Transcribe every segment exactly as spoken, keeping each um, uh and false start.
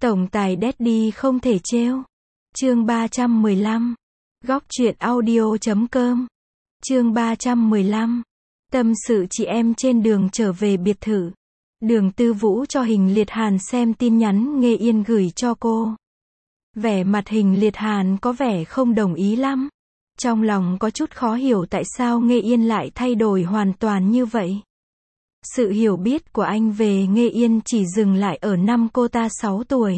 Tổng tài Daddy không thể trêu. Chương ba trăm mười lăm. Góc truyện audio chấm com. Chương ba trăm mười lăm. Tâm sự chị em trên đường trở về biệt thự. Đường Tư Vũ cho Hình Liệt Hàn xem tin nhắn Nghê Yên gửi cho cô. Vẻ mặt Hình Liệt Hàn có vẻ không đồng ý lắm. Trong lòng có chút khó hiểu tại sao Nghê Yên lại thay đổi hoàn toàn như vậy. Sự hiểu biết của anh về Nghê Yên chỉ dừng lại ở năm cô ta sáu tuổi.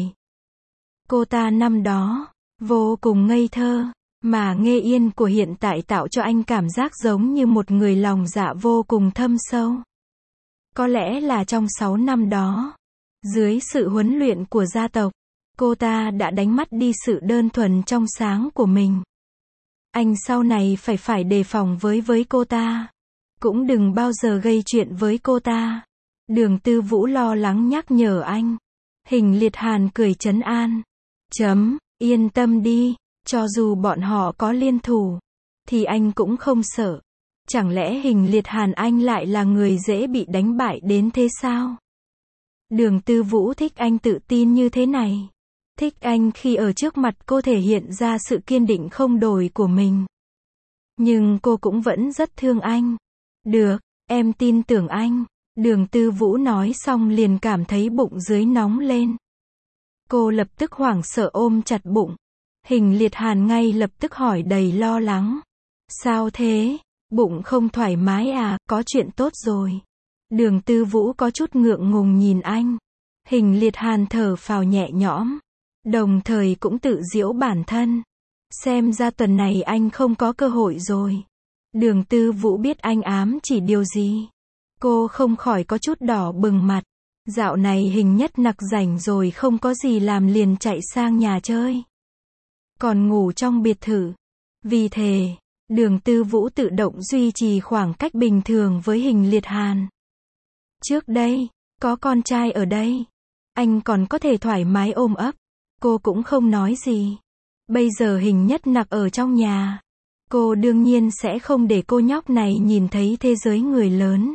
Cô ta năm đó, vô cùng ngây thơ, mà Nghê Yên của hiện tại tạo cho anh cảm giác giống như một người lòng dạ vô cùng thâm sâu. Có lẽ là trong sáu năm đó, dưới sự huấn luyện của gia tộc, cô ta đã đánh mất đi sự đơn thuần trong sáng của mình. Anh sau này phải phải đề phòng với với cô ta. Cũng đừng bao giờ gây chuyện với cô ta. Đường Tư Vũ lo lắng nhắc nhở anh. Hình Liệt Hàn cười trấn an. Chấm, yên tâm đi, cho dù bọn họ có liên thủ, thì anh cũng không sợ. Chẳng lẽ Hình Liệt Hàn anh lại là người dễ bị đánh bại đến thế sao? Đường Tư Vũ thích anh tự tin như thế này. Thích anh khi ở trước mặt cô thể hiện ra sự kiên định không đổi của mình. Nhưng cô cũng vẫn rất thương anh. Được, em tin tưởng anh. Đường Tư Vũ nói xong liền cảm thấy bụng dưới nóng lên. Cô lập tức hoảng sợ ôm chặt bụng. Hình Liệt Hàn ngay lập tức hỏi đầy lo lắng. Sao thế? Bụng không thoải mái à? Có chuyện tốt rồi. Đường Tư Vũ có chút ngượng ngùng nhìn anh. Hình Liệt Hàn thở phào nhẹ nhõm. Đồng thời cũng tự giễu bản thân. Xem ra tuần này anh không có cơ hội rồi. Đường Tư Vũ biết anh ám chỉ điều gì. Cô không khỏi có chút đỏ bừng mặt. Dạo này Hình Nhất Nặc rảnh rồi không có gì làm liền chạy sang nhà chơi. Còn ngủ trong biệt thự. Vì thế, Đường Tư Vũ tự động duy trì khoảng cách bình thường với Hình Liệt Hàn. Trước đây, có con trai ở đây, anh còn có thể thoải mái ôm ấp. Cô cũng không nói gì. Bây giờ Hình Nhất Nặc ở trong nhà. Cô đương nhiên sẽ không để cô nhóc này nhìn thấy thế giới người lớn.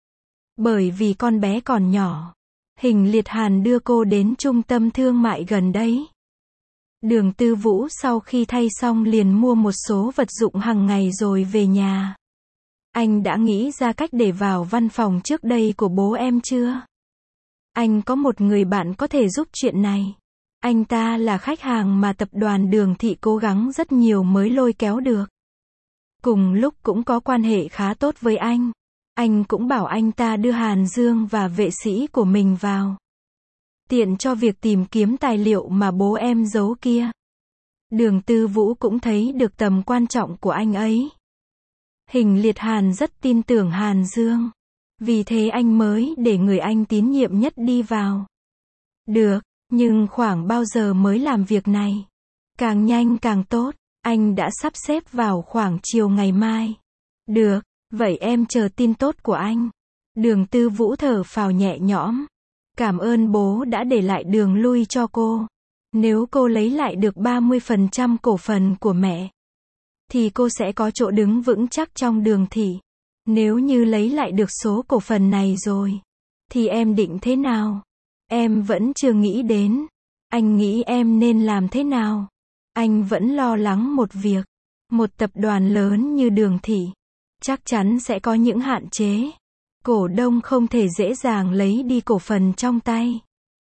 Bởi vì con bé còn nhỏ. Hình Liệt Hàn đưa cô đến trung tâm thương mại gần đấy. Đường Tư Vũ sau khi thay xong liền mua một số vật dụng hàng ngày rồi về nhà. Anh đã nghĩ ra cách để vào văn phòng trước đây của bố em chưa? Anh có một người bạn có thể giúp chuyện này. Anh ta là khách hàng mà tập đoàn Đường Thị cố gắng rất nhiều mới lôi kéo được. Cùng lúc cũng có quan hệ khá tốt với anh. Anh cũng bảo anh ta đưa Hàn Dương và vệ sĩ của mình vào. Tiện cho việc tìm kiếm tài liệu mà bố em giấu kia. Đường Tư Vũ cũng thấy được tầm quan trọng của anh ấy. Hình Liệt Hàn rất tin tưởng Hàn Dương. Vì thế anh mới để người anh tín nhiệm nhất đi vào. Được, nhưng khoảng bao giờ mới làm việc này? Càng nhanh càng tốt. Anh đã sắp xếp vào khoảng chiều ngày mai. Được, vậy em chờ tin tốt của anh. Đường Tư Vũ thở phào nhẹ nhõm. Cảm ơn bố đã để lại đường lui cho cô. Nếu cô lấy lại được ba mươi phần trăm cổ phần của mẹ, thì cô sẽ có chỗ đứng vững chắc trong Đường Thị. Nếu như lấy lại được số cổ phần này rồi, thì em định thế nào? Em vẫn chưa nghĩ đến. Anh nghĩ em nên làm thế nào? Anh vẫn lo lắng một việc. Một tập đoàn lớn như Đường Thị, chắc chắn sẽ có những hạn chế. Cổ đông không thể dễ dàng lấy đi cổ phần trong tay.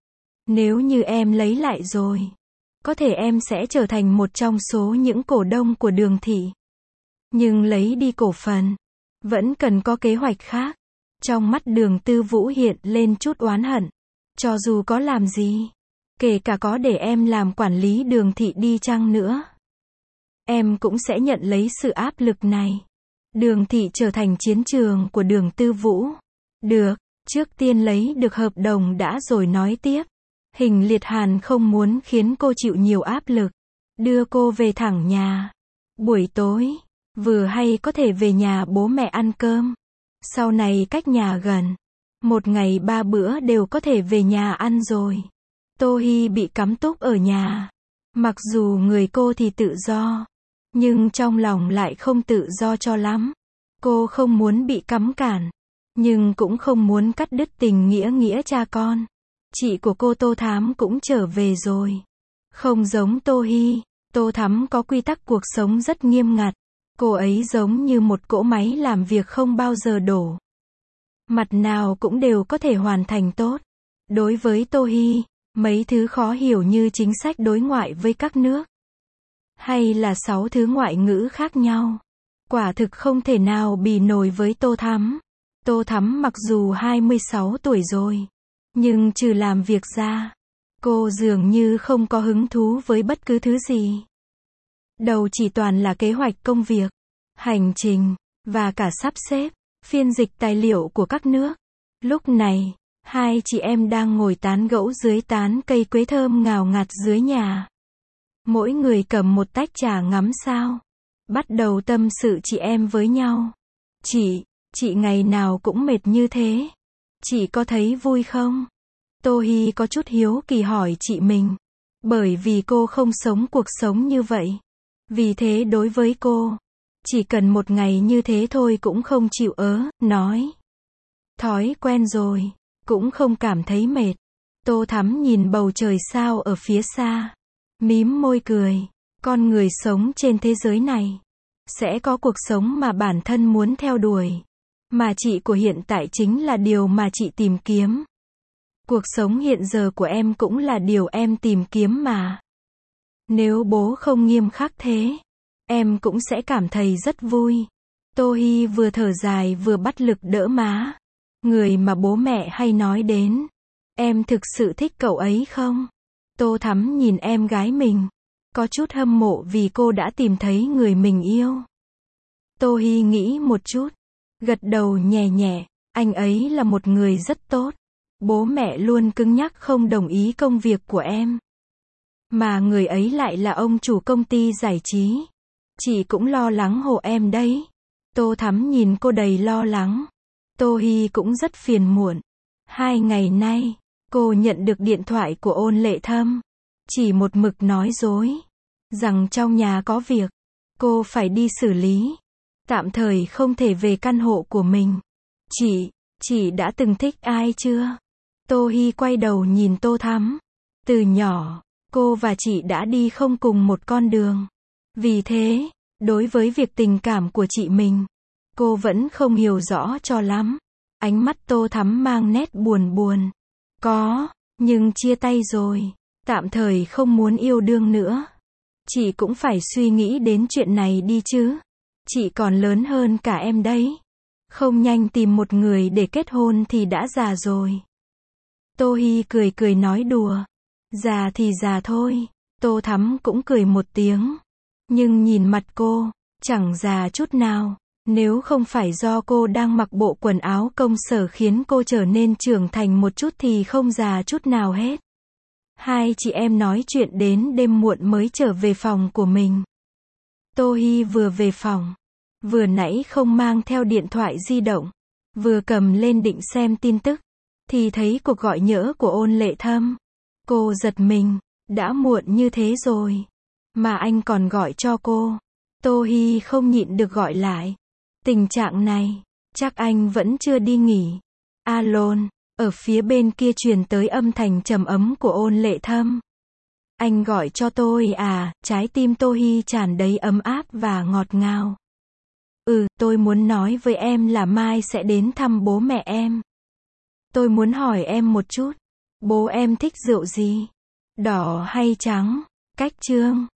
Nếu như em lấy lại rồi, có thể em sẽ trở thành một trong số những cổ đông của Đường Thị. Nhưng lấy đi cổ phần, vẫn cần có kế hoạch khác. Trong mắt Đường Tư Vũ hiện lên chút oán hận. Cho dù có làm gì, kể cả có để em làm quản lý Đường Thị đi chăng nữa, em cũng sẽ nhận lấy sự áp lực này. Đường Thị trở thành chiến trường của Đường Tư Vũ. Được, trước tiên lấy được hợp đồng đã rồi nói tiếp. Hình Liệt Hàn không muốn khiến cô chịu nhiều áp lực. Đưa cô về thẳng nhà. Buổi tối, vừa hay có thể về nhà bố mẹ ăn cơm. Sau này cách nhà gần. Một ngày ba bữa đều có thể về nhà ăn rồi. Tô Hi bị cắm túc ở nhà. Mặc dù người cô thì tự do, nhưng trong lòng lại không tự do cho lắm. Cô không muốn bị cấm cản, nhưng cũng không muốn cắt đứt tình nghĩa nghĩa cha con. Chị của cô Tô Thắm cũng trở về rồi. Không giống Tô Hi, Tô Thắm có quy tắc cuộc sống rất nghiêm ngặt. Cô ấy giống như một cỗ máy làm việc không bao giờ đổ. Mặt nào cũng đều có thể hoàn thành tốt. Đối với Tô Hi, mấy thứ khó hiểu như chính sách đối ngoại với các nước, hay là sáu thứ ngoại ngữ khác nhau, quả thực không thể nào bì nổi với Tô Thắm. Tô Thắm mặc dù hai mươi sáu tuổi rồi, nhưng trừ làm việc ra, cô dường như không có hứng thú với bất cứ thứ gì. Đầu chỉ toàn là kế hoạch công việc, hành trình, và cả sắp xếp, phiên dịch tài liệu của các nước. Lúc này, hai chị em đang ngồi tán gẫu dưới tán cây quế thơm ngào ngạt dưới nhà. Mỗi người cầm một tách trà ngắm sao. Bắt đầu tâm sự chị em với nhau. Chị, chị ngày nào cũng mệt như thế. Chị có thấy vui không? Tô Hi có chút hiếu kỳ hỏi chị mình. Bởi vì cô không sống cuộc sống như vậy. Vì thế đối với cô, chỉ cần một ngày như thế thôi cũng không chịu ớ, nói. Thói quen rồi, cũng không cảm thấy mệt. Tô Thắm nhìn bầu trời sao ở phía xa. Mím môi cười. Con người sống trên thế giới này, sẽ có cuộc sống mà bản thân muốn theo đuổi. Mà chị của hiện tại chính là điều mà chị tìm kiếm. Cuộc sống hiện giờ của em cũng là điều em tìm kiếm mà. Nếu bố không nghiêm khắc thế, em cũng sẽ cảm thấy rất vui. Tô Hi vừa thở dài vừa bắt lực đỡ má. Người mà bố mẹ hay nói đến. Em thực sự thích cậu ấy không? Tô Thắm nhìn em gái mình. Có chút hâm mộ vì cô đã tìm thấy người mình yêu. Tô Hi nghĩ một chút. Gật đầu nhẹ nhẹ. Anh ấy là một người rất tốt. Bố mẹ luôn cứng nhắc không đồng ý công việc của em. Mà người ấy lại là ông chủ công ty giải trí. Chị cũng lo lắng hộ em đấy. Tô Thắm nhìn cô đầy lo lắng. Tô Hi cũng rất phiền muộn. Hai ngày nay, cô nhận được điện thoại của Ôn Lệ Thâm. Chỉ một mực nói dối. Rằng trong nhà có việc. Cô phải đi xử lý. Tạm thời không thể về căn hộ của mình. Chị, chị đã từng thích ai chưa? Tô Hi quay đầu nhìn Tô Thắm. Từ nhỏ, cô và chị đã đi không cùng một con đường. Vì thế, đối với việc tình cảm của chị mình, cô vẫn không hiểu rõ cho lắm. Ánh mắt Tô Thắm mang nét buồn buồn. Có, nhưng chia tay rồi. Tạm thời không muốn yêu đương nữa. Chị cũng phải suy nghĩ đến chuyện này đi chứ. Chị còn lớn hơn cả em đấy. Không nhanh tìm một người để kết hôn thì đã già rồi. Tô Hi cười cười nói đùa. Già thì già thôi. Tô Thắm cũng cười một tiếng. Nhưng nhìn mặt cô, chẳng già chút nào. Nếu không phải do cô đang mặc bộ quần áo công sở khiến cô trở nên trưởng thành một chút thì không già chút nào hết. Hai chị em nói chuyện đến đêm muộn mới trở về phòng của mình. Tô Hi vừa về phòng, vừa nãy không mang theo điện thoại di động, vừa cầm lên định xem tin tức, thì thấy cuộc gọi nhỡ của Ôn Lệ Thâm. Cô giật mình, đã muộn như thế rồi, mà anh còn gọi cho cô. Tô Hi không nhịn được gọi lại. Tình trạng này, chắc anh vẫn chưa đi nghỉ. Alon, ở phía bên kia truyền tới âm thanh trầm ấm của Ôn Lệ Thâm. Anh gọi cho tôi à? Trái tim Tô Hi tràn đầy ấm áp và ngọt ngào. Ừ, tôi muốn nói với em là mai sẽ đến thăm bố mẹ em. Tôi muốn hỏi em một chút. Bố em thích rượu gì? Đỏ hay trắng? Cách chương.